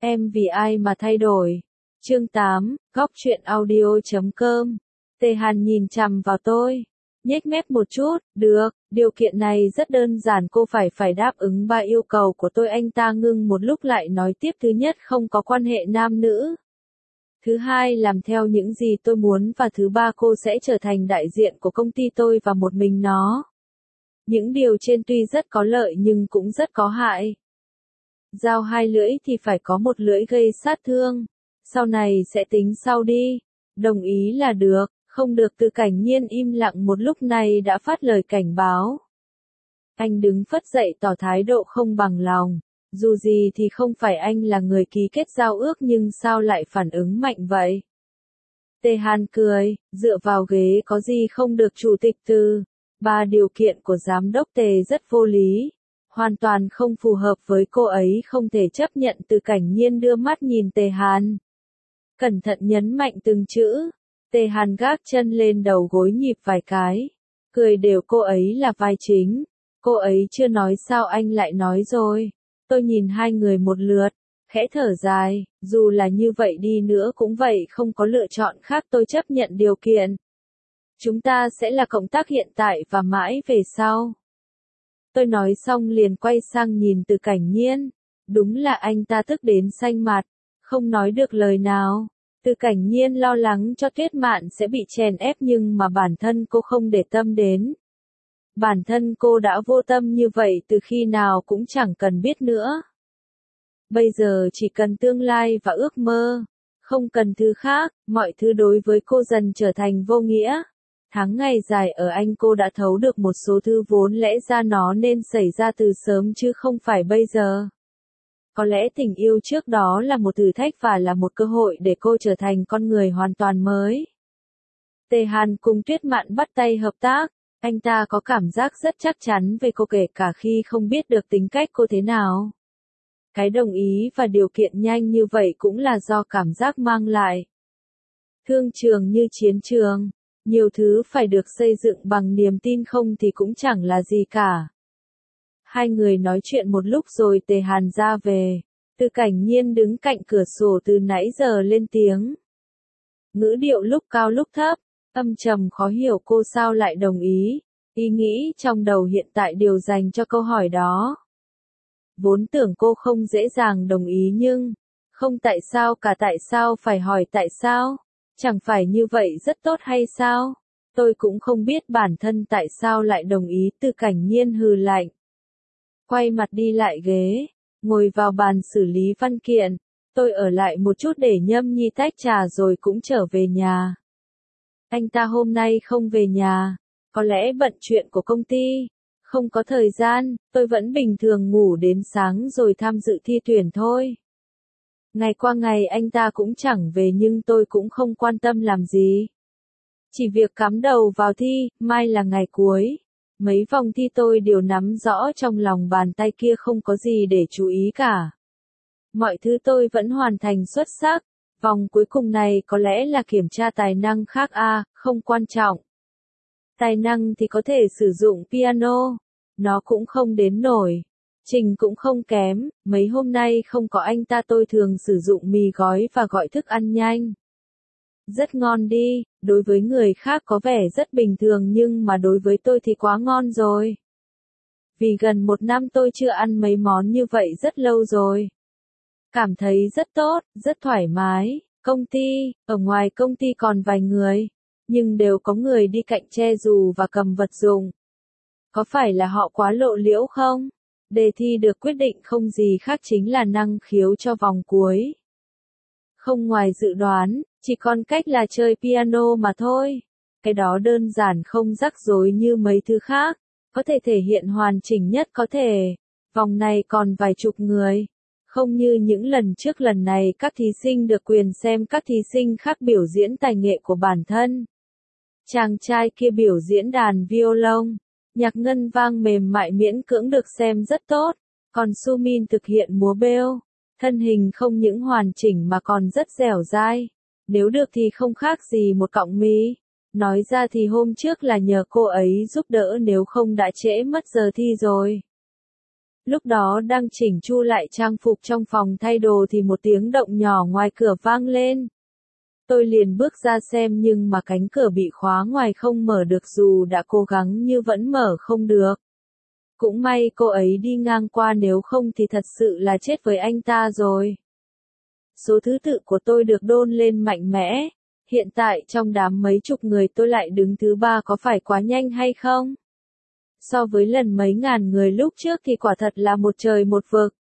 Em vì ai mà thay đổi? Chương 8, góc truyện audio.com. Tề Hàn nhìn chằm vào tôi, nhếch mép một chút, được, điều kiện này rất đơn giản, cô phải đáp ứng 3 yêu cầu của tôi. Anh ta ngưng một lúc lại nói tiếp: thứ nhất, không có quan hệ nam nữ. Thứ hai, làm theo những gì tôi muốn, và thứ ba, cô sẽ trở thành đại diện của công ty tôi và một mình nó. Những điều trên tuy rất có lợi nhưng cũng rất có hại. Dao hai lưỡi thì phải có một lưỡi gây sát thương. Sau này sẽ tính sau đi. Đồng ý là được, không được. Từ Cảnh Nhiên im lặng một lúc này đã phát lời cảnh báo. Anh đứng phất dậy tỏ thái độ không bằng lòng. Dù gì thì không phải anh là người ký kết giao ước, nhưng sao lại phản ứng mạnh vậy? Tề Hàn cười, dựa vào ghế có gì không được. Chủ tịch Từ, 3 điều kiện của giám đốc Tề rất vô lý. Hoàn toàn không phù hợp với cô ấy, không thể chấp nhận. Từ Cảnh Nhiên đưa mắt nhìn Tề Hàn, cẩn thận nhấn mạnh từng chữ. Tề Hàn gác chân lên đầu gối nhịp vài cái, cười đều. Cô ấy là vai chính. Cô ấy chưa nói sao anh lại nói rồi? Tôi nhìn hai người một lượt, khẽ thở dài, dù là như vậy đi nữa cũng vậy, không có lựa chọn khác. Tôi chấp nhận điều kiện. Chúng ta sẽ là cộng tác hiện tại và mãi về sau. Tôi nói xong liền quay sang nhìn Từ Cảnh Nhiên. Đúng là anh ta tức đến xanh mặt, không nói được lời nào. Từ Cảnh Nhiên lo lắng cho Tuyết Mạn sẽ bị chèn ép, nhưng mà bản thân cô không để tâm đến. Bản thân cô đã vô tâm như vậy từ khi nào cũng chẳng cần biết nữa. Bây giờ chỉ cần tương lai và ước mơ, không cần thứ khác. Mọi thứ đối với cô dần trở thành vô nghĩa. Tháng ngày dài ở Anh, cô đã thấu được một số thứ vốn lẽ ra nó nên xảy ra từ sớm chứ không phải bây giờ. Có lẽ tình yêu trước đó là một thử thách và là một cơ hội để cô trở thành con người hoàn toàn mới. Tề Hàn cùng Tuyết Mạn bắt tay hợp tác. Anh ta có cảm giác rất chắc chắn về cô, kể cả khi không biết được tính cách cô thế nào. Cái đồng ý và điều kiện nhanh như vậy cũng là do cảm giác mang lại. Thương trường như chiến trường, nhiều thứ phải được xây dựng bằng niềm tin, không thì cũng chẳng là gì cả. Hai người nói chuyện một lúc rồi Tề Hàn ra về. Từ Cảnh Nhiên đứng cạnh cửa sổ từ nãy giờ lên tiếng. Ngữ điệu lúc cao lúc thấp, âm trầm khó hiểu. Cô sao lại đồng ý? Ý nghĩ trong đầu hiện tại đều dành cho câu hỏi đó. Vốn tưởng cô không dễ dàng đồng ý nhưng, không tại sao cả. Tại sao phải hỏi tại sao? Chẳng phải như vậy rất tốt hay sao? Tôi cũng không biết bản thân tại sao lại đồng ý. Từ Cảnh Nhiên hừ lạnh, quay mặt đi lại ghế, ngồi vào bàn xử lý văn kiện. Tôi ở lại một chút để nhâm nhi tách trà rồi cũng trở về nhà. Anh ta hôm nay không về nhà, có lẽ bận chuyện của công ty, không có thời gian. Tôi vẫn bình thường ngủ đến sáng rồi tham dự thi tuyển thôi. Ngày qua ngày anh ta cũng chẳng về, nhưng tôi cũng không quan tâm làm gì. Chỉ việc cắm đầu vào thi. Mai là ngày cuối. Mấy vòng thi tôi đều nắm rõ trong lòng bàn tay kia, không có gì để chú ý cả. Mọi thứ tôi vẫn hoàn thành xuất sắc. Vòng cuối cùng này có lẽ là kiểm tra tài năng khác không quan trọng. Tài năng thì có thể sử dụng piano, nó cũng không đến nổi. Trình cũng không kém. Mấy hôm nay không có anh ta tôi thường sử dụng mì gói và gọi thức ăn nhanh. Rất ngon đi, đối với người khác có vẻ rất bình thường nhưng mà đối với tôi thì quá ngon rồi. Vì gần 1 năm tôi chưa ăn mấy món như vậy rất lâu rồi. Cảm thấy rất tốt, rất thoải mái. Công ty, ở ngoài công ty còn vài người, nhưng đều có người đi cạnh che dù và cầm vật dụng. Có phải là họ quá lộ liễu không? Đề thi được quyết định không gì khác chính là năng khiếu cho vòng cuối. Không ngoài dự đoán, chỉ còn cách là chơi piano mà thôi. Cái đó đơn giản không rắc rối như mấy thứ khác, có thể thể hiện hoàn chỉnh nhất có thể. Vòng này còn vài chục người. Không như những lần trước, lần này các thí sinh được quyền xem các thí sinh khác biểu diễn tài nghệ của bản thân. Chàng trai kia biểu diễn đàn violon, nhạc ngân vang mềm mại miễn cưỡng được xem rất tốt, còn Sumin thực hiện múa bêu, thân hình không những hoàn chỉnh mà còn rất dẻo dai. Nếu được thì không khác gì một cọng mì. Nói ra thì hôm trước là nhờ cô ấy giúp đỡ, nếu không đã trễ mất giờ thi rồi. Lúc đó đang chỉnh chu lại trang phục trong phòng thay đồ thì một tiếng động nhỏ ngoài cửa vang lên. Tôi liền bước ra xem nhưng mà cánh cửa bị khóa ngoài không mở được dù đã cố gắng như vẫn mở không được. Cũng may cô ấy đi ngang qua nếu không thì thật sự là chết với anh ta rồi. Số thứ tự của tôi được đôn lên mạnh mẽ. Hiện tại trong đám mấy chục người tôi lại đứng thứ 3 có phải quá nhanh hay không? So với lần mấy ngàn người lúc trước thì quả thật là một trời một vực.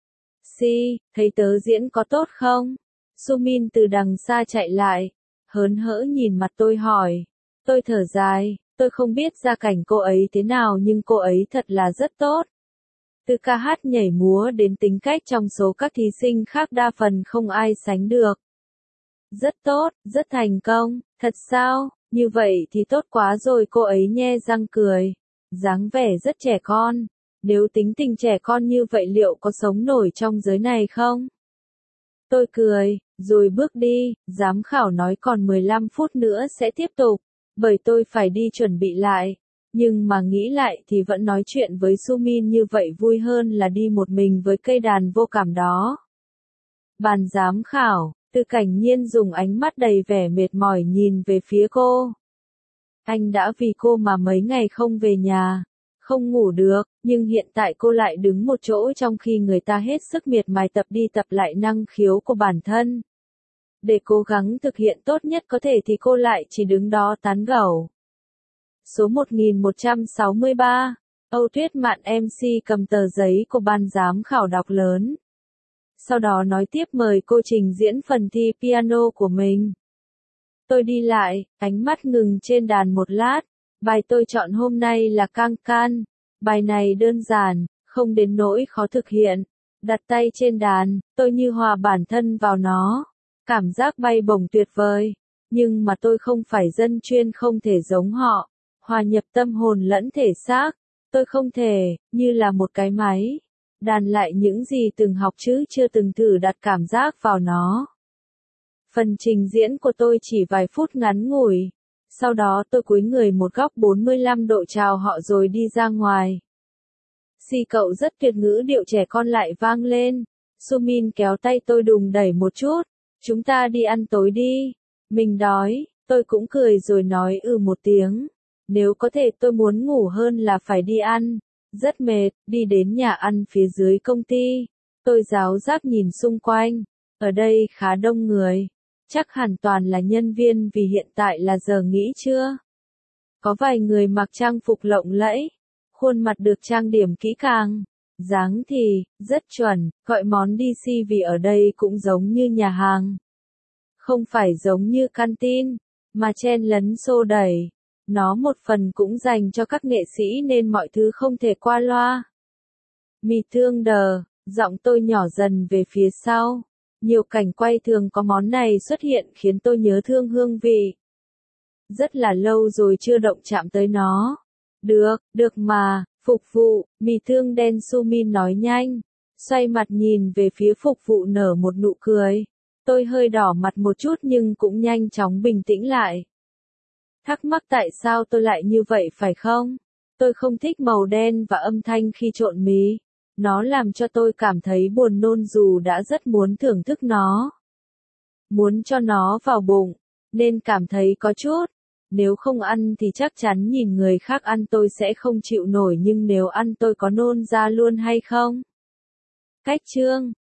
Thấy tớ diễn có tốt không? Sumin từ đằng xa chạy lại, hớn hở nhìn mặt tôi hỏi. Tôi thở dài, tôi không biết gia cảnh cô ấy thế nào nhưng cô ấy thật là rất tốt. Từ ca hát nhảy múa đến tính cách trong số các thí sinh khác đa phần không ai sánh được. Rất tốt, rất thành công, thật sao, như vậy thì tốt quá rồi cô ấy nhe răng cười. Dáng vẻ rất trẻ con, nếu tính tình trẻ con như vậy liệu có sống nổi trong giới này không? Tôi cười, rồi bước đi, giám khảo nói còn 15 phút nữa sẽ tiếp tục, bởi tôi phải đi chuẩn bị lại. Nhưng mà nghĩ lại thì vẫn nói chuyện với Sumin như vậy vui hơn là đi một mình với cây đàn vô cảm đó. Bàn giám khảo, Từ Cảnh Nhiên dùng ánh mắt đầy vẻ mệt mỏi nhìn về phía cô. Anh đã vì cô mà mấy ngày không về nhà, không ngủ được, nhưng hiện tại cô lại đứng một chỗ trong khi người ta hết sức miệt mài tập đi tập lại năng khiếu của bản thân. Để cố gắng thực hiện tốt nhất có thể thì cô lại chỉ đứng đó tán gẫu. Số 1163, Âu Tuyết Mạn MC cầm tờ giấy của ban giám khảo đọc lớn. Sau đó nói tiếp mời cô trình diễn phần thi piano của mình. Tôi đi lại, ánh mắt ngừng trên đàn một lát. Bài tôi chọn hôm nay là Can Can. Bài này đơn giản, không đến nỗi khó thực hiện. Đặt tay trên đàn, tôi như hòa bản thân vào nó. Cảm giác bay bổng tuyệt vời. Nhưng mà tôi không phải dân chuyên không thể giống họ. Hòa nhập tâm hồn lẫn thể xác. Tôi không thể, như là một cái máy. Đàn lại những gì từng học chứ chưa từng thử đặt cảm giác vào nó. Phần trình diễn của tôi chỉ vài phút ngắn ngủi. Sau đó tôi cúi người một góc 45 độ chào họ rồi đi ra ngoài. Cậu rất tuyệt ngữ điệu trẻ con lại vang lên. Sumin kéo tay tôi đùng đẩy một chút. Chúng ta đi ăn tối đi. Mình đói, tôi cũng cười rồi nói một tiếng. Nếu có thể tôi muốn ngủ hơn là phải đi ăn. Rất mệt, đi đến nhà ăn phía dưới công ty. Tôi ráo rác nhìn xung quanh. Ở đây khá đông người. Chắc hẳn toàn là nhân viên vì hiện tại là giờ nghỉ trưa. Có vài người mặc trang phục lộng lẫy. Khuôn mặt được trang điểm kỹ càng. Dáng thì, rất chuẩn, gọi món DC vì ở đây cũng giống như nhà hàng. Không phải giống như canteen, mà chen lấn xô đẩy. Nó một phần cũng dành cho các nghệ sĩ nên mọi thứ không thể qua loa. Mì thương đờ, giọng tôi nhỏ dần về phía sau. Nhiều cảnh quay thường có món này xuất hiện khiến tôi nhớ thương hương vị. Rất là lâu rồi chưa động chạm tới nó. Được mà, phục vụ, mì thương đen Sumin nói nhanh. Xoay mặt nhìn về phía phục vụ nở một nụ cười. Tôi hơi đỏ mặt một chút nhưng cũng nhanh chóng bình tĩnh lại. Thắc mắc tại sao tôi lại như vậy phải không? Tôi không thích màu đen và âm thanh khi trộn mì. Nó làm cho tôi cảm thấy buồn nôn dù đã rất muốn thưởng thức nó. Muốn cho nó vào bụng, nên cảm thấy có chút. Nếu không ăn thì chắc chắn nhìn người khác ăn tôi sẽ không chịu nổi nhưng nếu ăn tôi có nôn ra luôn hay không? Cách chương